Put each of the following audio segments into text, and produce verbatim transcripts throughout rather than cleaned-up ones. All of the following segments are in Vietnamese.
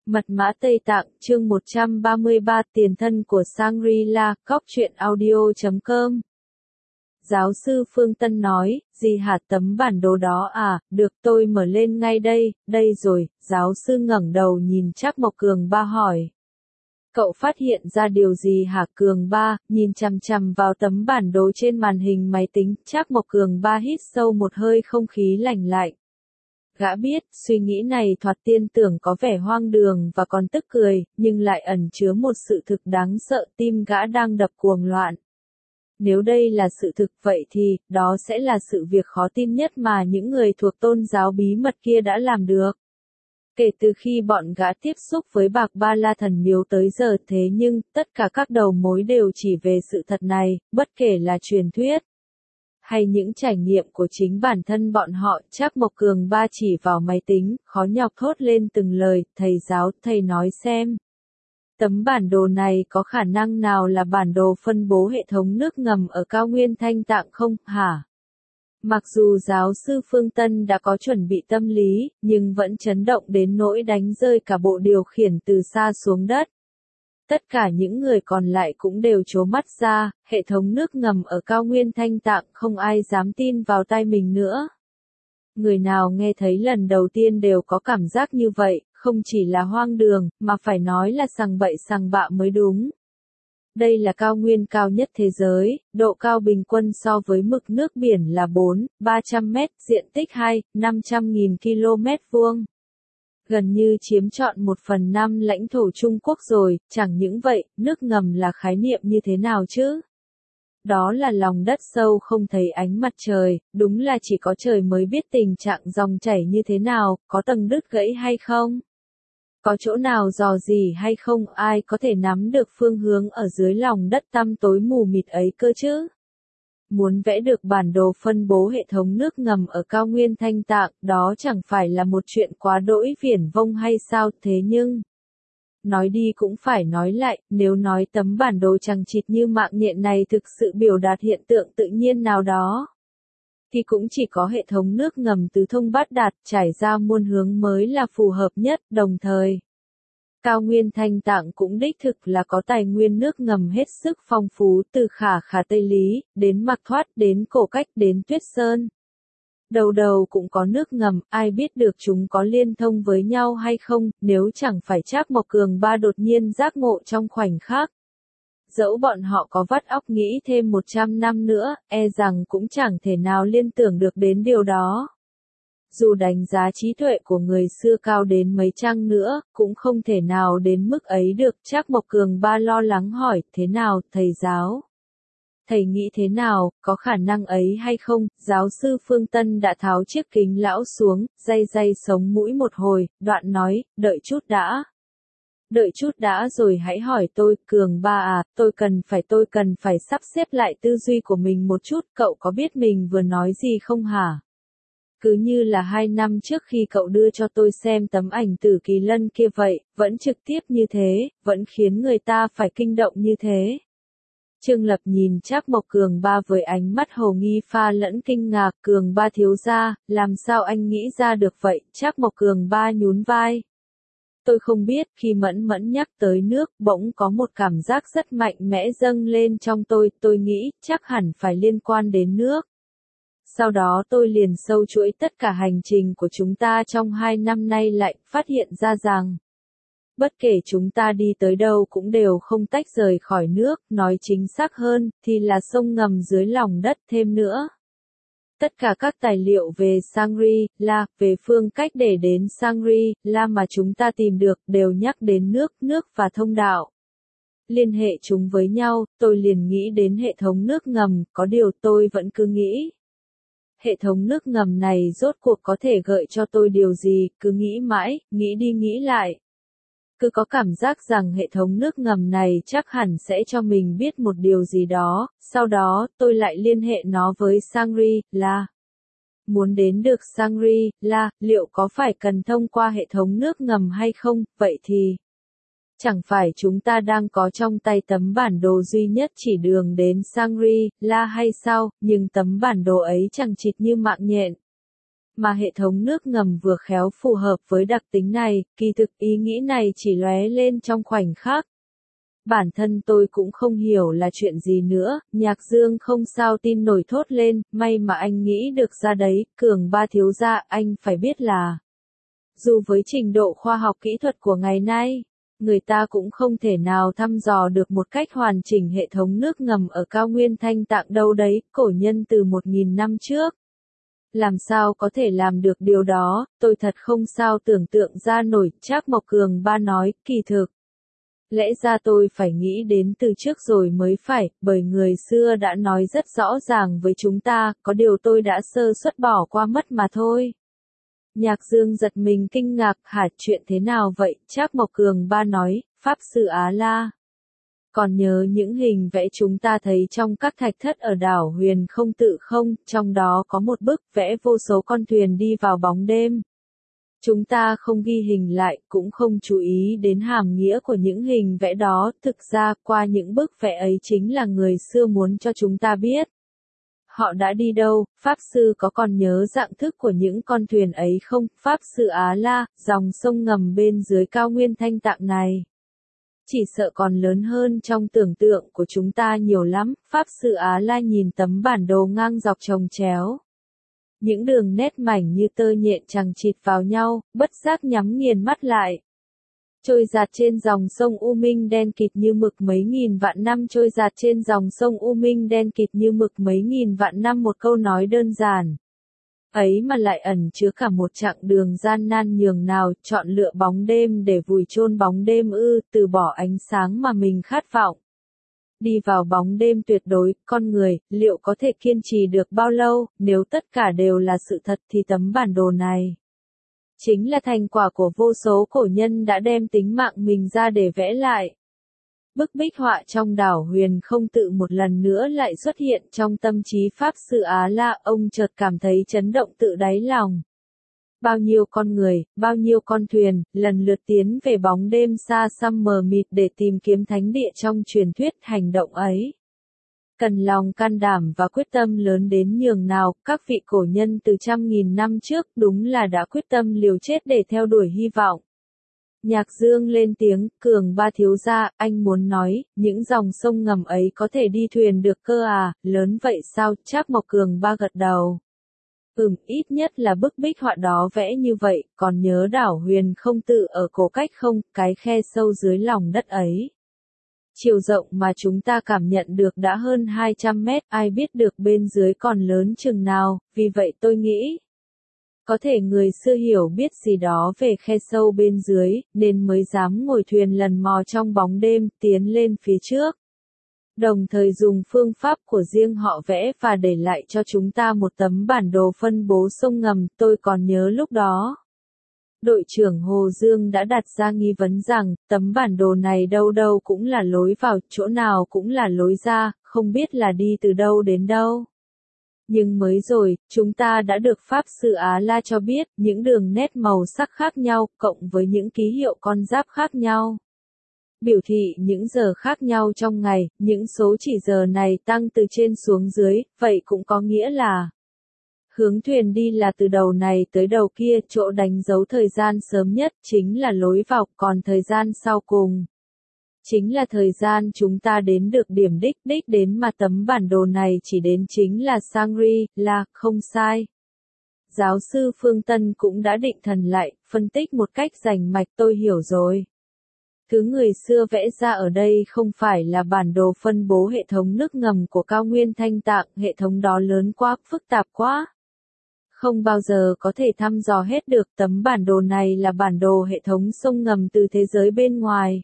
Mật mã Tây Tạng, chương một trăm ba mươi ba, tiền thân của Shangri-La, cóc truyện audio chấm com. Giáo sư Phương Tân nói, gì hả, tấm bản đồ đó à, được, tôi mở lên ngay đây, đây rồi. Giáo sư ngẩng đầu nhìn Trác Mộc Cường Ba hỏi. Cậu phát hiện ra điều gì hả? Cường Ba nhìn chằm chằm vào tấm bản đồ trên màn hình máy tính. Trác Mộc Cường Ba hít sâu một hơi không khí lạnh lạnh. Gã biết, suy nghĩ này thoạt tiên tưởng có vẻ hoang đường và còn tức cười, nhưng lại ẩn chứa một sự thực đáng sợ, tim gã đang đập cuồng loạn. Nếu đây là sự thực vậy thì, đó sẽ là sự việc khó tin nhất mà những người thuộc tôn giáo bí mật kia đã làm được. Kể từ khi bọn gã tiếp xúc với Bạc Ba La Thần Miếu tới giờ, thế nhưng, tất cả các đầu mối đều chỉ về sự thật này, bất kể là truyền thuyết hay những trải nghiệm của chính bản thân bọn họ. Trác Mộc Cường Ba chỉ vào máy tính, khó nhọc thốt lên từng lời, thầy giáo, thầy nói xem. Tấm bản đồ này có khả năng nào là bản đồ phân bố hệ thống nước ngầm ở cao nguyên Thanh Tạng không, hả? Mặc dù giáo sư Phương Tân đã có chuẩn bị tâm lý, nhưng vẫn chấn động đến nỗi đánh rơi cả bộ điều khiển từ xa xuống đất. Tất cả những người còn lại cũng đều trố mắt ra, hệ thống nước ngầm ở cao nguyên Thanh Tạng, không ai dám tin vào tai mình nữa. Người nào nghe thấy lần đầu tiên đều có cảm giác như vậy, không chỉ là hoang đường, mà phải nói là sằng bậy sằng bạ mới đúng. Đây là cao nguyên cao nhất thế giới, độ cao bình quân so với mực nước biển là bốn, ba trăm mét, diện tích hai, năm trăm nghìn ki lô mét vuông. Gần như chiếm trọn một phần năm lãnh thổ Trung Quốc rồi. Chẳng những vậy, nước ngầm là khái niệm như thế nào chứ? Đó là lòng đất sâu không thấy ánh mặt trời, đúng là chỉ có trời mới biết tình trạng dòng chảy như thế nào, có tầng đứt gãy hay không? Có chỗ nào rò rỉ hay không? Ai có thể nắm được phương hướng ở dưới lòng đất tăm tối mù mịt ấy cơ chứ? Muốn vẽ được bản đồ phân bố hệ thống nước ngầm ở cao nguyên Thanh Tạng, đó chẳng phải là một chuyện quá đỗi viển vông hay sao? Thế nhưng, nói đi cũng phải nói lại, nếu nói tấm bản đồ chằng chịt như mạng nhện này thực sự biểu đạt hiện tượng tự nhiên nào đó, thì cũng chỉ có hệ thống nước ngầm tứ thông bát đạt, trải ra muôn hướng mới là phù hợp nhất. Đồng thời, cao nguyên Thanh Tạng cũng đích thực là có tài nguyên nước ngầm hết sức phong phú, từ Khả Khả Tây Lý, đến Mạc Thoát, đến Cổ Cách, đến Tuyết Sơn. Đầu đầu cũng có nước ngầm, ai biết được chúng có liên thông với nhau hay không, nếu chẳng phải Trác Mộc Cường Ba đột nhiên giác ngộ trong khoảnh khắc. Dẫu bọn họ có vắt óc nghĩ thêm một trăm năm nữa, e rằng cũng chẳng thể nào liên tưởng được đến điều đó. Dù đánh giá trí tuệ của người xưa cao đến mấy chăng nữa, cũng không thể nào đến mức ấy được. Trác Mộc Cường Ba lo lắng hỏi, thế nào, thầy giáo? Thầy nghĩ thế nào, có khả năng ấy hay không? Giáo sư Phương Tân đã tháo chiếc kính lão xuống, day day sống mũi một hồi, đoạn nói, đợi chút đã. Đợi chút đã rồi hãy hỏi tôi. Cường Ba à, tôi cần phải tôi cần phải sắp xếp lại tư duy của mình một chút. Cậu có biết mình vừa nói gì không hả? Cứ như là hai năm trước khi cậu đưa cho tôi xem tấm ảnh Tử Kỳ Lân kia vậy, vẫn trực tiếp như thế, vẫn khiến người ta phải kinh động như thế. Trương Lập nhìn Trác Mộc Cường Ba với ánh mắt hồ nghi pha lẫn kinh ngạc. Cường Ba thiếu gia, làm sao anh nghĩ ra được vậy? Trác Mộc Cường Ba nhún vai. Tôi không biết. Khi Mẫn Mẫn nhắc tới nước, bỗng có một cảm giác rất mạnh mẽ dâng lên trong tôi. Tôi nghĩ, chắc hẳn phải liên quan đến nước. Sau đó tôi liền sâu chuỗi tất cả hành trình của chúng ta trong hai năm nay, lại phát hiện ra rằng, bất kể chúng ta đi tới đâu cũng đều không tách rời khỏi nước, nói chính xác hơn, thì là sông ngầm dưới lòng đất. Thêm nữa, tất cả các tài liệu về Shangri-La, về phương cách để đến Shangri-La mà chúng ta tìm được, đều nhắc đến nước, nước và thông đạo. Liên hệ chúng với nhau, tôi liền nghĩ đến hệ thống nước ngầm. Có điều tôi vẫn cứ nghĩ, hệ thống nước ngầm này rốt cuộc có thể gợi cho tôi điều gì? Cứ nghĩ mãi, nghĩ đi nghĩ lại, cứ có cảm giác rằng hệ thống nước ngầm này chắc hẳn sẽ cho mình biết một điều gì đó. Sau đó, tôi lại liên hệ nó với Shangri-La. Muốn đến được Shangri-La, liệu có phải cần thông qua hệ thống nước ngầm hay không? Vậy thì, chẳng phải chúng ta đang có trong tay tấm bản đồ duy nhất chỉ đường đến Shangri-La hay sao? Nhưng tấm bản đồ ấy chẳng chịt như mạng nhện. mà hệ thống nước ngầm vừa khéo phù hợp với đặc tính này, kỳ thực ý nghĩ này chỉ lóe lên trong khoảnh khắc. Bản thân tôi cũng không hiểu là chuyện gì nữa, Nhạc Dương không sao tin nổi thốt lên, may mà anh nghĩ được ra đấy, Cường ba thiếu gia, anh phải biết là, dù với trình độ khoa học kỹ thuật của ngày nay, người ta cũng không thể nào thăm dò được một cách hoàn chỉnh hệ thống nước ngầm ở cao nguyên Thanh Tạng đâu đấy, cổ nhân từ một nghìn năm trước. Làm sao có thể làm được điều đó, tôi thật không sao tưởng tượng ra nổi, Trác Mộc Cường ba nói, kỳ thực. Lẽ ra tôi phải nghĩ đến từ trước rồi mới phải, bởi người xưa đã nói rất rõ ràng với chúng ta, có điều tôi đã sơ suất bỏ qua mất mà thôi. Nhạc Dương giật mình kinh ngạc, hả, chuyện thế nào vậy? Trác Mộc Cường ba nói, Pháp Sư Á La. Còn nhớ những hình vẽ chúng ta thấy trong các thạch thất ở đảo Huyền Không Tự không, trong đó có một bức vẽ vô số con thuyền đi vào bóng đêm. Chúng ta không ghi hình lại, cũng không chú ý đến hàm nghĩa của những hình vẽ đó, thực ra qua những bức vẽ ấy chính là người xưa muốn cho chúng ta biết. Họ đã đi đâu, Pháp Sư có còn nhớ dạng thức của những con thuyền ấy không? Pháp Sư Á La, dòng sông ngầm bên dưới cao nguyên Thanh Tạng này. Chỉ sợ còn lớn hơn trong tưởng tượng của chúng ta nhiều lắm, Pháp Sư Á La nhìn tấm bản đồ ngang dọc chồng chéo. Những đường nét mảnh như tơ nhện chằng chịt vào nhau, bất giác nhắm nghiền mắt lại. Trôi dạt trên dòng sông U Minh đen kịt như mực mấy nghìn vạn năm, trôi dạt trên dòng sông U Minh đen kịt như mực mấy nghìn vạn năm, một câu nói đơn giản. Ấy mà lại ẩn chứa cả một chặng đường gian nan nhường nào, chọn lựa bóng đêm để vùi chôn bóng đêm ư, từ bỏ ánh sáng mà mình khát vọng. Đi vào bóng đêm tuyệt đối, con người, liệu có thể kiên trì được bao lâu, nếu tất cả đều là sự thật thì tấm bản đồ này chính là thành quả của vô số cổ nhân đã đem tính mạng mình ra để vẽ lại. Bức bích họa trong đảo Huyền Không Tự một lần nữa lại xuất hiện trong tâm trí Pháp Sư Á La, ông chợt cảm thấy chấn động tự đáy lòng. Bao nhiêu con người, bao nhiêu con thuyền, lần lượt tiến về bóng đêm xa xăm mờ mịt để tìm kiếm thánh địa trong truyền thuyết, hành động ấy. Cần lòng can đảm và quyết tâm lớn đến nhường nào, các vị cổ nhân từ trăm nghìn năm trước đúng là đã quyết tâm liều chết để theo đuổi hy vọng. Nhạc Dương lên tiếng, Cường ba thiếu gia, anh muốn nói, những dòng sông ngầm ấy có thể đi thuyền được cơ à, lớn vậy sao? Trác Mộc Cường ba gật đầu. Ừm, ít nhất là bức bích họa đó vẽ như vậy, còn nhớ đảo Huyền Không Tự ở cổ cách không, cái khe sâu dưới lòng đất ấy. Chiều rộng mà chúng ta cảm nhận được đã hơn hai trăm mét, ai biết được bên dưới còn lớn chừng nào, vì vậy tôi nghĩ. Có thể người xưa hiểu biết gì đó về khe sâu bên dưới, nên mới dám ngồi thuyền lần mò trong bóng đêm, tiến lên phía trước. Đồng thời dùng phương pháp của riêng họ vẽ và để lại cho chúng ta một tấm bản đồ phân bố sông ngầm, tôi còn nhớ lúc đó. Đội trưởng Hồ Dương đã đặt ra nghi vấn rằng, tấm bản đồ này đâu đâu cũng là lối vào, chỗ nào cũng là lối ra, không biết là đi từ đâu đến đâu. Nhưng mới rồi, chúng ta đã được Pháp Sư Á La cho biết, những đường nét màu sắc khác nhau, cộng với những ký hiệu con giáp khác nhau. Biểu thị những giờ khác nhau trong ngày, những số chỉ giờ này tăng từ trên xuống dưới, vậy cũng có nghĩa là hướng thuyền đi là từ đầu này tới đầu kia, chỗ đánh dấu thời gian sớm nhất chính là lối vào, còn thời gian sau cùng chính là thời gian chúng ta đến được điểm đích đích đến mà tấm bản đồ này chỉ đến chính là Shangri-La, không sai. Giáo sư Phương Tân cũng đã định thần lại, phân tích một cách rành mạch, tôi hiểu rồi. Thứ người xưa vẽ ra ở đây không phải là bản đồ phân bố hệ thống nước ngầm của cao nguyên Thanh Tạng, hệ thống đó lớn quá, phức tạp quá. Không bao giờ có thể thăm dò hết được, tấm bản đồ này là bản đồ hệ thống sông ngầm từ thế giới bên ngoài.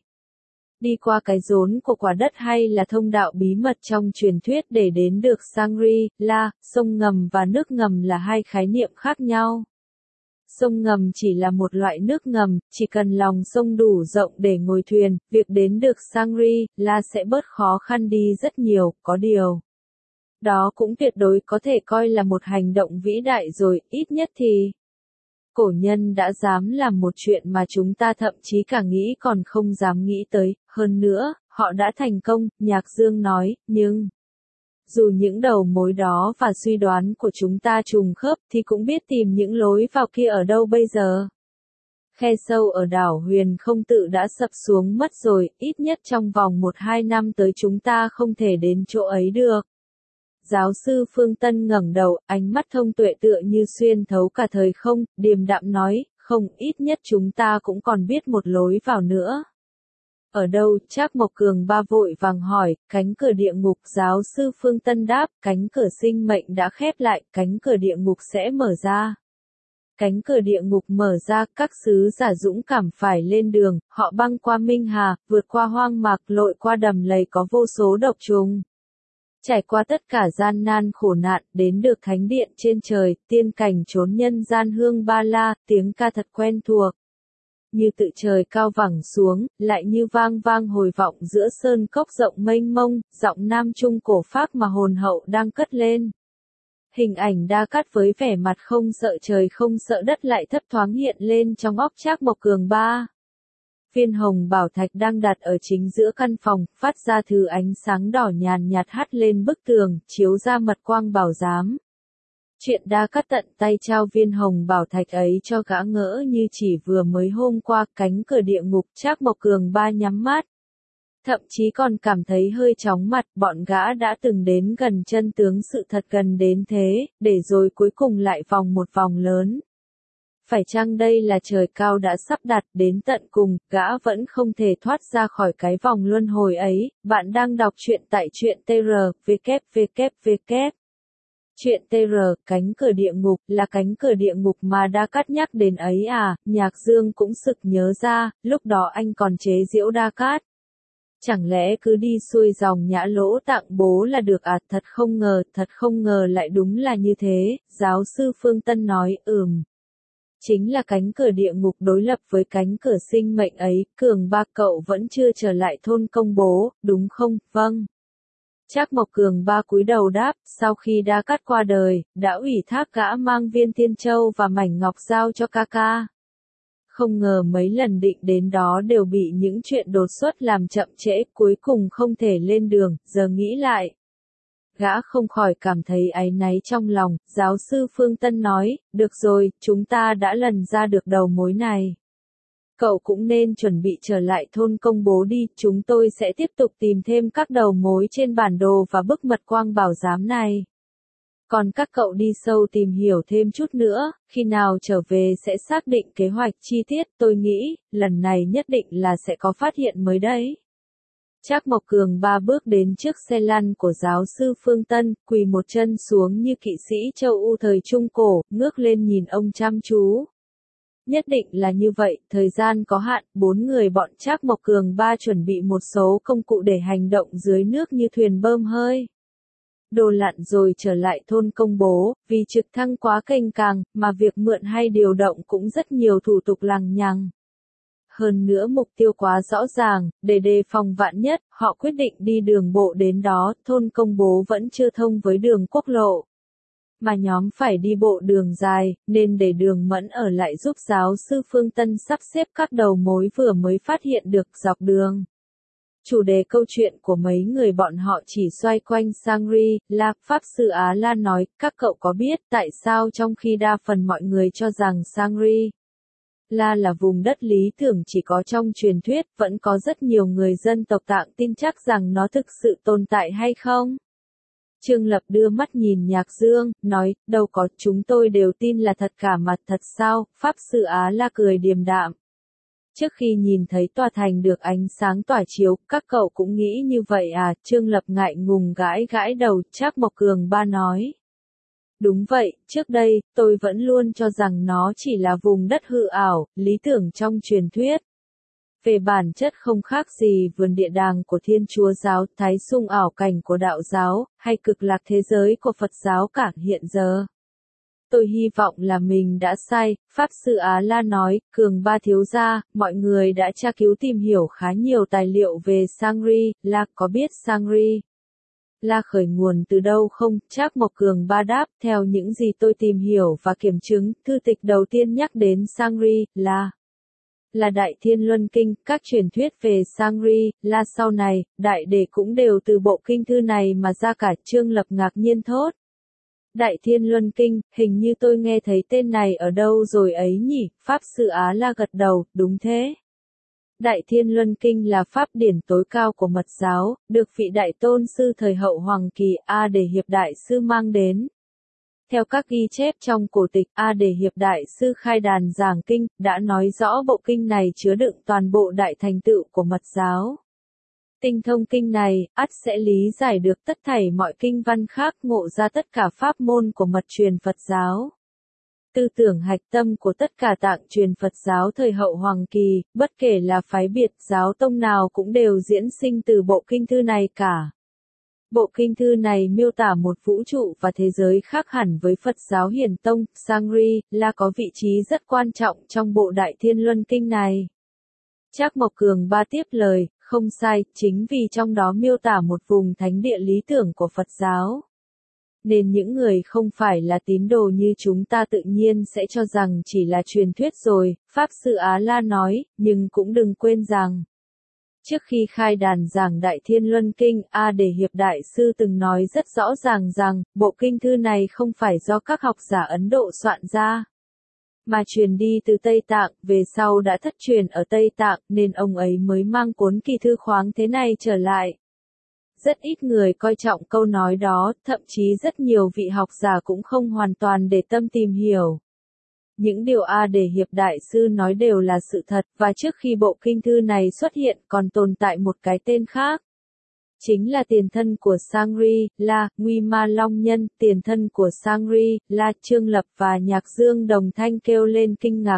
Đi qua cái rốn của quả đất hay là thông đạo bí mật trong truyền thuyết để đến được Shangri-La, sông ngầm và nước ngầm là hai khái niệm khác nhau. Sông ngầm chỉ là một loại nước ngầm, chỉ cần lòng sông đủ rộng để ngồi thuyền, việc đến được Shangri-La sẽ bớt khó khăn đi rất nhiều, có điều. Đó cũng tuyệt đối có thể coi là một hành động vĩ đại rồi, ít nhất thì. Cổ nhân đã dám làm một chuyện mà chúng ta thậm chí cả nghĩ còn không dám nghĩ tới, hơn nữa, họ đã thành công, Nhạc Dương nói, nhưng. Dù những đầu mối đó và suy đoán của chúng ta trùng khớp thì cũng biết tìm những lối vào kia ở đâu bây giờ. Khe sâu ở đảo Huyền Không Tự đã sập xuống mất rồi, ít nhất trong vòng một hai năm tới chúng ta không thể đến chỗ ấy được. Giáo sư Phương Tân ngẩng đầu, ánh mắt thông tuệ tựa như xuyên thấu cả thời không, điềm đạm nói, không, ít nhất chúng ta cũng còn biết một lối vào nữa. Ở đâu? Trác Mộc Cường Ba vội vàng hỏi. Cánh cửa địa ngục. Giáo sư Phương Tân đáp, cánh cửa sinh mệnh đã khép lại, cánh cửa địa ngục sẽ mở ra. Cánh cửa địa ngục mở ra, các sứ giả dũng cảm phải lên đường, họ băng qua Minh Hà, vượt qua hoang mạc, lội qua đầm lầy có vô số độc trùng. Trải qua tất cả gian nan khổ nạn, đến được thánh điện trên trời, tiên cảnh trốn nhân gian hương ba la, tiếng ca thật quen thuộc. Như tự trời cao vẳng xuống, lại như vang vang hồi vọng giữa sơn cốc rộng mênh mông, giọng nam trung cổ phác mà hồn hậu đang cất lên. Hình ảnh Đa Cát với vẻ mặt không sợ trời không sợ đất lại thấp thoáng hiện lên trong óc Trác Mộc Cường Ba. Viên hồng bảo thạch đang đặt ở chính giữa căn phòng, phát ra thứ ánh sáng đỏ nhàn nhạt hắt lên bức tường, chiếu ra mật quang bảo giám. Chuyện Đa Cát tận tay trao viên hồng bảo thạch ấy cho gã ngỡ như chỉ vừa mới hôm qua. Cánh cửa địa ngục. Trác Mộc Cường Ba nhắm mắt. Thậm chí còn cảm thấy hơi chóng mặt, bọn gã đã từng đến gần chân tướng sự thật gần đến thế, để rồi cuối cùng lại vòng một vòng lớn. Phải chăng đây là trời cao đã sắp đặt đến tận cùng, gã vẫn không thể thoát ra khỏi cái vòng luân hồi ấy. Bạn đang đọc truyện tại truyện tê rờ, vê vê vê vê. Chuyện tê rờ, cánh cửa địa ngục, là cánh cửa địa ngục mà Đa Cát nhắc đến ấy à, Nhạc Dương cũng sực nhớ ra, lúc đó anh còn chế giễu Đa Cát. Chẳng lẽ cứ đi xuôi dòng Nhã Lỗ tặng bố là được à, thật không ngờ, thật không ngờ lại đúng là như thế. Giáo sư Phương Tân nói, ừm. Chính là cánh cửa địa ngục đối lập với cánh cửa sinh mệnh ấy. Cường Ba, cậu vẫn chưa trở lại thôn Công Bố, đúng không? Vâng. Trác Mộc Cường Ba cúi đầu đáp, sau khi Đa Cát qua đời, đã ủy thác gã mang viên Tiên Châu và mảnh ngọc giao cho ca ca. Không ngờ mấy lần định đến đó đều bị những chuyện đột xuất làm chậm trễ, cuối cùng không thể lên đường. Giờ nghĩ lại, gã không khỏi cảm thấy áy náy trong lòng. Giáo sư Phương Tân nói, được rồi, chúng ta đã lần ra được đầu mối này. Cậu cũng nên chuẩn bị trở lại thôn Công Bố đi, chúng tôi sẽ tiếp tục tìm thêm các đầu mối trên bản đồ và bức mật quang bảo giám này. Còn các cậu đi sâu tìm hiểu thêm chút nữa, khi nào trở về sẽ xác định kế hoạch chi tiết, tôi nghĩ, lần này nhất định là sẽ có phát hiện mới đấy. Trác Mộc Cường Ba bước đến trước xe lăn của giáo sư Phương Tân, quỳ một chân xuống như kỵ sĩ châu U thời Trung Cổ, ngước lên nhìn ông chăm chú. Nhất định là như vậy, thời gian có hạn, bốn người bọn Trác Mộc Cường Ba chuẩn bị một số công cụ để hành động dưới nước như thuyền bơm hơi. Đồ lặn rồi trở lại thôn Công Bố, vì trực thăng quá kênh càng, mà việc mượn hay điều động cũng rất nhiều thủ tục lằng nhằng. Hơn nữa mục tiêu quá rõ ràng, để đề phòng vạn nhất, họ quyết định đi đường bộ đến đó, thôn Công Bố vẫn chưa thông với đường quốc lộ. Mà nhóm phải đi bộ đường dài, nên để Đường Mẫn ở lại giúp giáo sư Phương Tân sắp xếp các đầu mối vừa mới phát hiện được dọc đường. Chủ đề câu chuyện của mấy người bọn họ chỉ xoay quanh Shangri-La. Pháp sư Á La nói, các cậu có biết tại sao trong khi đa phần mọi người cho rằng Shangri-La là vùng đất lý tưởng chỉ có trong truyền thuyết, vẫn có rất nhiều người dân tộc Tạng tin chắc rằng nó thực sự tồn tại hay không? Trương Lập đưa mắt nhìn Nhạc Dương, nói, đâu có, chúng tôi đều tin là thật cả mà. Thật sao? Pháp sư Á La cười điềm đạm. Trước khi nhìn thấy tòa thành được ánh sáng tỏa chiếu, các cậu cũng nghĩ như vậy à? Trương Lập ngại ngùng gãi gãi đầu. Trác Mộc Cường Ba nói. Đúng vậy, trước đây, tôi vẫn luôn cho rằng nó chỉ là vùng đất hư ảo, lý tưởng trong truyền thuyết. Về bản chất không khác gì vườn địa đàng của Thiên Chúa giáo, Thái Sung ảo cảnh của đạo giáo, hay cực lạc thế giới của Phật giáo cả hiện giờ. Tôi hy vọng là mình đã sai, Pháp sư Á La nói. Cường Ba thiếu gia, mọi người đã tra cứu tìm hiểu khá nhiều tài liệu về Shangri-La, có biết Shangri-La khởi nguồn từ đâu không? Trác Mộc Cường Ba đáp, theo những gì tôi tìm hiểu và kiểm chứng, thư tịch đầu tiên nhắc đến Shangri-La là Đại Thiên Luân Kinh, các truyền thuyết về Shangri-La sau này, đại đề cũng đều từ bộ kinh thư này mà ra cả. Trương Lập ngạc nhiên thốt. Đại Thiên Luân Kinh, hình như tôi nghe thấy tên này ở đâu rồi ấy nhỉ, Pháp Sư Á La gật đầu, đúng thế. Đại Thiên Luân Kinh là pháp điển tối cao của Mật giáo, được vị Đại Tôn Sư thời hậu Hoàng Kỳ A Đề Hiệp Đại Sư mang đến. Theo các ghi chép trong cổ tịch, A Đề Hiệp Đại Sư khai đàn giảng kinh, đã nói rõ bộ kinh này chứa đựng toàn bộ đại thành tựu của Mật giáo. Tinh thông kinh này, ắt sẽ lý giải được tất thảy mọi kinh văn khác, ngộ ra tất cả pháp môn của mật truyền Phật giáo. Tư tưởng hạch tâm của tất cả tạng truyền Phật giáo thời hậu Hoàng Kỳ, bất kể là phái biệt giáo tông nào cũng đều diễn sinh từ bộ kinh thư này cả. Bộ kinh thư này miêu tả một vũ trụ và thế giới khác hẳn với Phật giáo Hiền Tông, Shangri-La có vị trí rất quan trọng trong bộ Đại Thiên Luân Kinh này. Trác Mộc Cường Ba tiếp lời, không sai, chính vì trong đó miêu tả một vùng thánh địa lý tưởng của Phật giáo. Nên những người không phải là tín đồ như chúng ta tự nhiên sẽ cho rằng chỉ là truyền thuyết rồi, Pháp Sư Á La nói, nhưng cũng đừng quên rằng. Trước khi khai đàn giảng Đại Thiên Luân Kinh, A Đề Hiệp Đại Sư từng nói rất rõ ràng rằng, bộ kinh thư này không phải do các học giả Ấn Độ soạn ra, mà truyền đi từ Tây Tạng, về sau đã thất truyền ở Tây Tạng, nên ông ấy mới mang cuốn kỳ thư khoáng thế này trở lại. Rất ít người coi trọng câu nói đó, thậm chí rất nhiều vị học giả cũng không hoàn toàn để tâm tìm hiểu. Những điều A Đề Hiệp Đại Sư nói đều là sự thật, và trước khi bộ kinh thư này xuất hiện còn tồn tại một cái tên khác. Chính là tiền thân của Shangri-La, Nguy Ma Long Nhân, tiền thân của Shangri-La, Trương Lập và Nhạc Dương đồng thanh kêu lên kinh ngạc.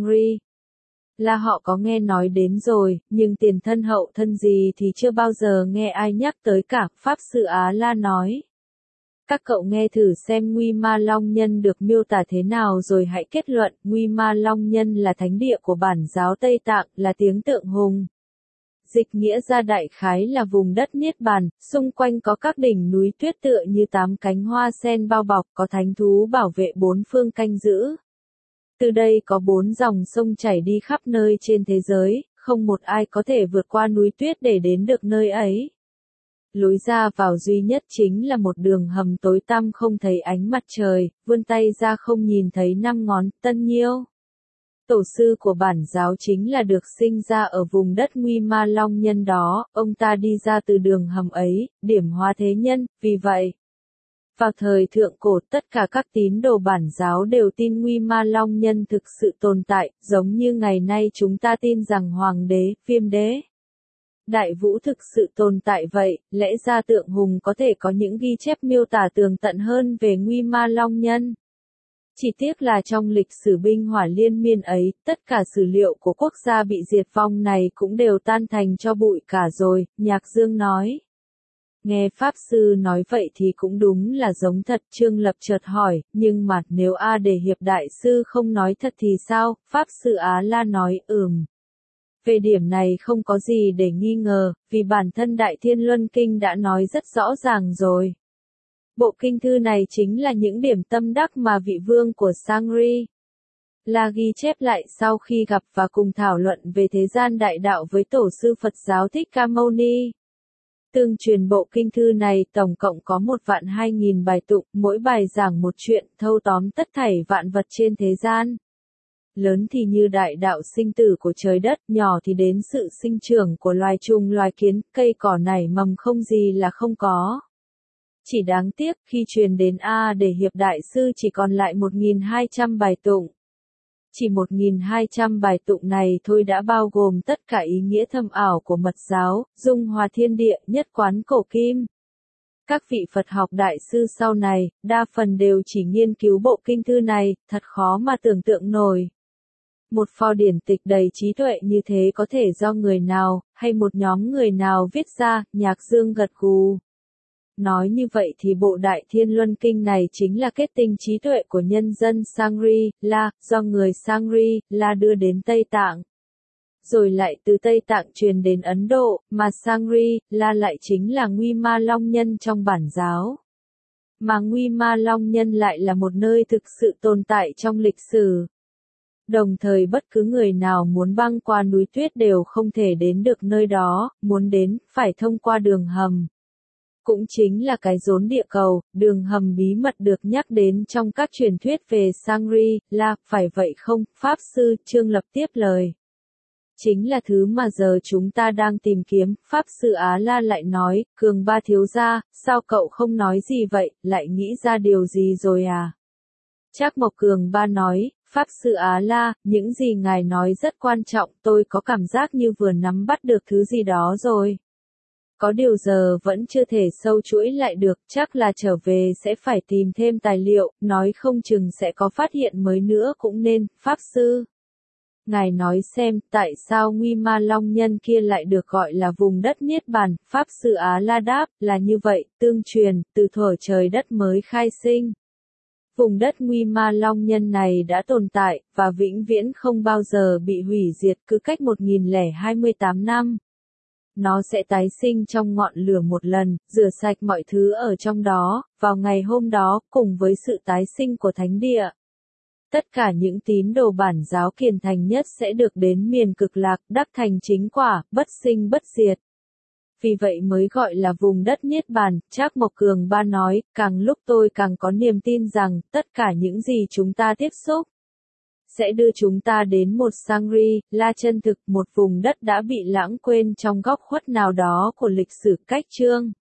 Shangri-La họ có nghe nói đến rồi, nhưng tiền thân hậu thân gì thì chưa bao giờ nghe ai nhắc tới cả, Pháp Sư Á La nói. Các cậu nghe thử xem Nguy Ma Long Nhân được miêu tả thế nào rồi hãy kết luận, Nguy Ma Long Nhân là thánh địa của bản giáo Tây Tạng, là tiếng tượng hùng. Dịch nghĩa ra đại khái là vùng đất Niết Bàn, xung quanh có các đỉnh núi tuyết tựa như tám cánh hoa sen bao bọc, có thánh thú bảo vệ bốn phương canh giữ. Từ đây có bốn dòng sông chảy đi khắp nơi trên thế giới, không một ai có thể vượt qua núi tuyết để đến được nơi ấy. Lối ra vào duy nhất chính là một đường hầm tối tăm không thấy ánh mặt trời, vươn tay ra không nhìn thấy năm ngón, Tân Nhiêu. Tổ sư của bản giáo chính là được sinh ra ở vùng đất Nguy Ma Long Nhân đó, ông ta đi ra từ đường hầm ấy, điểm hóa thế nhân, vì vậy. Vào thời thượng cổ tất cả các tín đồ bản giáo đều tin Nguy Ma Long Nhân thực sự tồn tại, giống như ngày nay chúng ta tin rằng Hoàng đế, Viêm đế, Đại Vũ thực sự tồn tại vậy, lẽ ra tượng hùng có thể có những ghi chép miêu tả tường tận hơn về Nguy Ma Long Nhân. Chỉ tiếc là trong lịch sử binh hỏa liên miên ấy, tất cả sử liệu của quốc gia bị diệt vong này cũng đều tan thành cho bụi cả rồi, Nhạc Dương nói. Nghe Pháp Sư nói vậy thì cũng đúng là giống thật, Trương Lập chợt hỏi, nhưng mà nếu A Đề Hiệp Đại Sư không nói thật thì sao, Pháp Sư Á La nói, ừm. Về điểm này không có gì để nghi ngờ, vì bản thân Đại Thiên Luân Kinh đã nói rất rõ ràng rồi. Bộ kinh thư này chính là những điểm tâm đắc mà vị vương của Shangri-La ghi chép lại sau khi gặp và cùng thảo luận về thế gian đại đạo với tổ sư Phật giáo Thích Ca Mâu Ni. Tương truyền bộ kinh thư này tổng cộng có một vạn hai nghìn bài tụng, mỗi bài giảng một chuyện, thâu tóm tất thảy vạn vật trên thế gian. Lớn thì như đại đạo sinh tử của trời đất, nhỏ thì đến sự sinh trưởng của loài trùng loài kiến, cây cỏ nảy mầm không gì là không có. Chỉ đáng tiếc khi truyền đến A Đề Hiệp Đại Sư chỉ còn lại một nghìn hai trăm bài tụng. Chỉ một nghìn hai trăm bài tụng này thôi đã bao gồm tất cả ý nghĩa thâm ảo của mật giáo, dung hòa thiên địa, nhất quán cổ kim. Các vị Phật học đại sư sau này, đa phần đều chỉ nghiên cứu bộ kinh thư này, thật khó mà tưởng tượng nổi. Một pho điển tịch đầy trí tuệ như thế có thể do người nào, hay một nhóm người nào viết ra, Nhạc Dương gật gù. Nói như vậy thì bộ Đại Thiên Luân Kinh này chính là kết tinh trí tuệ của nhân dân Shangri-La, do người Shangri-La đưa đến Tây Tạng. Rồi lại từ Tây Tạng truyền đến Ấn Độ, mà Shangri-La lại chính là Nguy Ma Long Nhân trong bản giáo. Mà Nguy Ma Long Nhân lại là một nơi thực sự tồn tại trong lịch sử. Đồng thời bất cứ người nào muốn băng qua núi tuyết đều không thể đến được nơi đó, muốn đến, phải thông qua đường hầm. Cũng chính là cái rốn địa cầu, đường hầm bí mật được nhắc đến trong các truyền thuyết về Shangri-La, phải vậy không, Pháp Sư, Trương Lập tiếp lời. Chính là thứ mà giờ chúng ta đang tìm kiếm, Pháp Sư Á La lại nói, Cường Ba thiếu gia, sao cậu không nói gì vậy, lại nghĩ ra điều gì rồi à? Trác Mộc Cường Ba nói, Pháp Sư Á La, những gì ngài nói rất quan trọng, tôi có cảm giác như vừa nắm bắt được thứ gì đó rồi. Có điều giờ vẫn chưa thể sâu chuỗi lại được, chắc là trở về sẽ phải tìm thêm tài liệu, nói không chừng sẽ có phát hiện mới nữa cũng nên, Pháp Sư. Ngài nói xem, tại sao Nguy Ma Long Nhân kia lại được gọi là vùng đất Niết Bàn, Pháp Sư Á La đáp, là như vậy, tương truyền, từ thuở trời đất mới khai sinh. Vùng đất Nguy Ma Long Nhân này đã tồn tại, và vĩnh viễn không bao giờ bị hủy diệt cứ cách một nghìn lẻ hai mươi tám năm. Nó sẽ tái sinh trong ngọn lửa một lần, rửa sạch mọi thứ ở trong đó, vào ngày hôm đó, cùng với sự tái sinh của thánh địa. Tất cả những tín đồ bản giáo kiền thành nhất sẽ được đến miền cực lạc, đắc thành chính quả, bất sinh bất diệt. Vì vậy mới gọi là vùng đất Niết Bàn, Trác Mộc Cường Ba nói, càng lúc tôi càng có niềm tin rằng, tất cả những gì chúng ta tiếp xúc, sẽ đưa chúng ta đến một Shangri-La chân thực, một vùng đất đã bị lãng quên trong góc khuất nào đó của lịch sử cách chương.